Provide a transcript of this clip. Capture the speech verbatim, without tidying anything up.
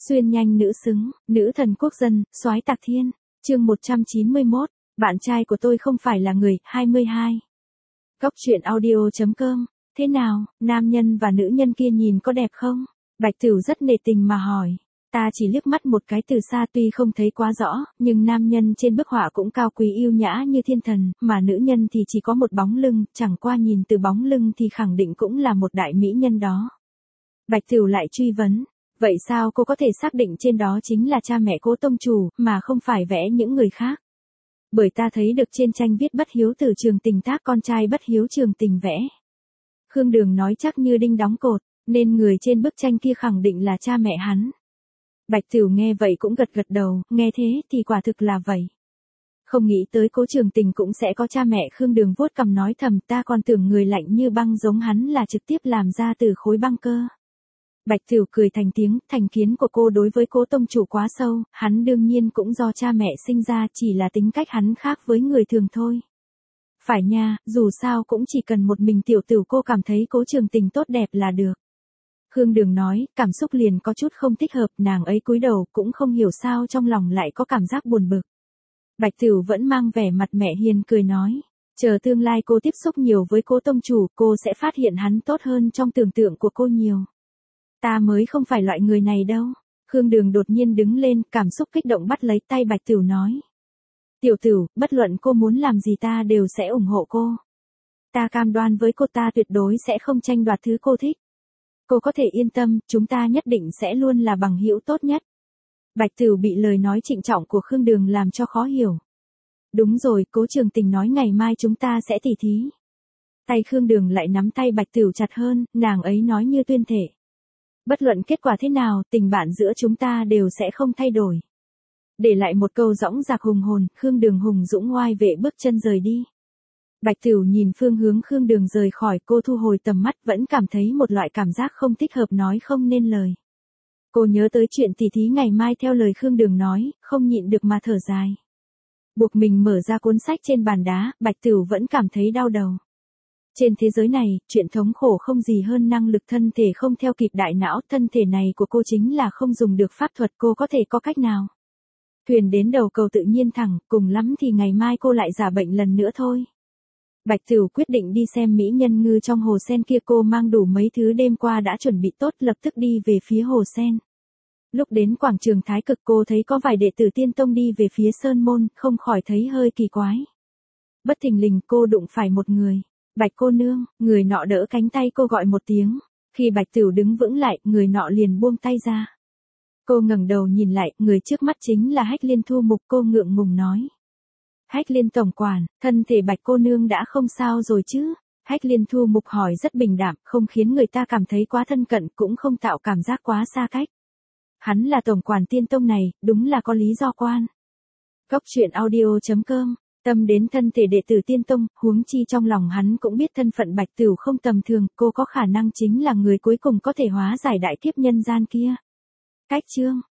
Xuyên nhanh nữ xứng, nữ thần quốc dân, soái tạc thiên. Chương một trăm chín mươi mốt, bạn trai của tôi không phải là người, hai mươi hai. Góc truyện audio chấm com. Thế nào, nam nhân và nữ nhân kia nhìn có đẹp không? Bạch Tửu rất nể tình mà hỏi. Ta chỉ liếc mắt một cái từ xa tuy không thấy quá rõ, nhưng nam nhân trên bức họa cũng cao quý yêu nhã như thiên thần, mà nữ nhân thì chỉ có một bóng lưng, chẳng qua nhìn từ bóng lưng thì khẳng định cũng là một đại mỹ nhân đó. Bạch Tửu lại truy vấn. Vậy sao cô có thể xác định trên đó chính là cha mẹ Cố tông chủ, mà không phải vẽ những người khác? Bởi ta thấy được trên tranh viết bất hiếu từ Trường Tình tác con trai bất hiếu Trường Tình vẽ. Khương Đường nói chắc như đinh đóng cột, nên người trên bức tranh kia khẳng định là cha mẹ hắn. Bạch Tửu nghe vậy cũng gật gật đầu, nghe thế thì quả thực là vậy. Không nghĩ tới Cố Trường Tình cũng sẽ có cha mẹ. Khương Đường vuốt cằm nói thầm, ta còn tưởng người lạnh như băng giống hắn là trực tiếp làm ra từ khối băng cơ. Bạch Tửu cười thành tiếng, thành kiến của cô đối với Cố tông chủ quá sâu, hắn đương nhiên cũng do cha mẹ sinh ra, chỉ là tính cách hắn khác với người thường thôi. Phải nha, dù sao cũng chỉ cần một mình tiểu Tửu cô cảm thấy Cố Trường Tình tốt đẹp là được. Khương Đường nói, cảm xúc liền có chút không thích hợp, nàng ấy cúi đầu cũng không hiểu sao trong lòng lại có cảm giác buồn bực. Bạch Tửu vẫn mang vẻ mặt mẹ hiền cười nói, chờ tương lai cô tiếp xúc nhiều với Cố tông chủ, cô sẽ phát hiện hắn tốt hơn trong tưởng tượng của cô nhiều. Ta mới không phải loại người này đâu. Khương Đường đột nhiên đứng lên, cảm xúc kích động bắt lấy tay Bạch Tửu nói. Tiểu Tửu, bất luận cô muốn làm gì ta đều sẽ ủng hộ cô. Ta cam đoan với cô ta tuyệt đối sẽ không tranh đoạt thứ cô thích. Cô có thể yên tâm, chúng ta nhất định sẽ luôn là bằng hữu tốt nhất. Bạch Tửu bị lời nói trịnh trọng của Khương Đường làm cho khó hiểu. Đúng rồi, Cố Trường Tình nói ngày mai chúng ta sẽ tỉ thí. Tay Khương Đường lại nắm tay Bạch Tửu chặt hơn, nàng ấy nói như tuyên thể. Bất luận kết quả thế nào, tình bạn giữa chúng ta đều sẽ không thay đổi. Để lại một câu dõng dạc hùng hồn, Khương Đường hùng dũng oai vệ bước chân rời đi. Bạch Tửu nhìn phương hướng Khương Đường rời khỏi, cô thu hồi tầm mắt, vẫn cảm thấy một loại cảm giác không thích hợp nói không nên lời. Cô nhớ tới chuyện tỉ thí ngày mai theo lời Khương Đường nói, không nhịn được mà thở dài. Buộc mình mở ra cuốn sách trên bàn đá, Bạch Tửu vẫn cảm thấy đau đầu. Trên thế giới này, chuyện thống khổ không gì hơn năng lực thân thể không theo kịp đại não, thân thể này của cô chính là không dùng được pháp thuật, cô có thể có cách nào? Thuyền đến đầu cầu tự nhiên thẳng, cùng lắm thì ngày mai cô lại giả bệnh lần nữa thôi. Bạch Tửu quyết định đi xem mỹ nhân ngư trong hồ sen kia, cô mang đủ mấy thứ đêm qua đã chuẩn bị tốt, lập tức đi về phía hồ sen. Lúc đến quảng trường Thái Cực cô thấy có vài đệ tử Tiên Tông đi về phía Sơn Môn, không khỏi thấy hơi kỳ quái. Bất thình lình cô đụng phải một người. Bạch cô nương, người nọ đỡ cánh tay cô gọi một tiếng. Khi Bạch Tửu đứng vững lại, người nọ liền buông tay ra. Cô ngẩng đầu nhìn lại, người trước mắt chính là Hách Liên Thu Mục. Cô ngượng ngùng nói. Hách Liên tổng quản, thân thể Bạch cô nương đã không sao rồi chứ? Hách Liên Thu Mục hỏi rất bình đạm, không khiến người ta cảm thấy quá thân cận, cũng không tạo cảm giác quá xa cách. Hắn là tổng quản Tiên Tông này, đúng là có lý do quan. Góc truyện audio chấm com. Tâm đến thân thể đệ tử Tiên Tông, huống chi trong lòng hắn cũng biết thân phận Bạch Tửu không tầm thường, cô có khả năng chính là người cuối cùng có thể hóa giải đại kiếp nhân gian kia. Cách chương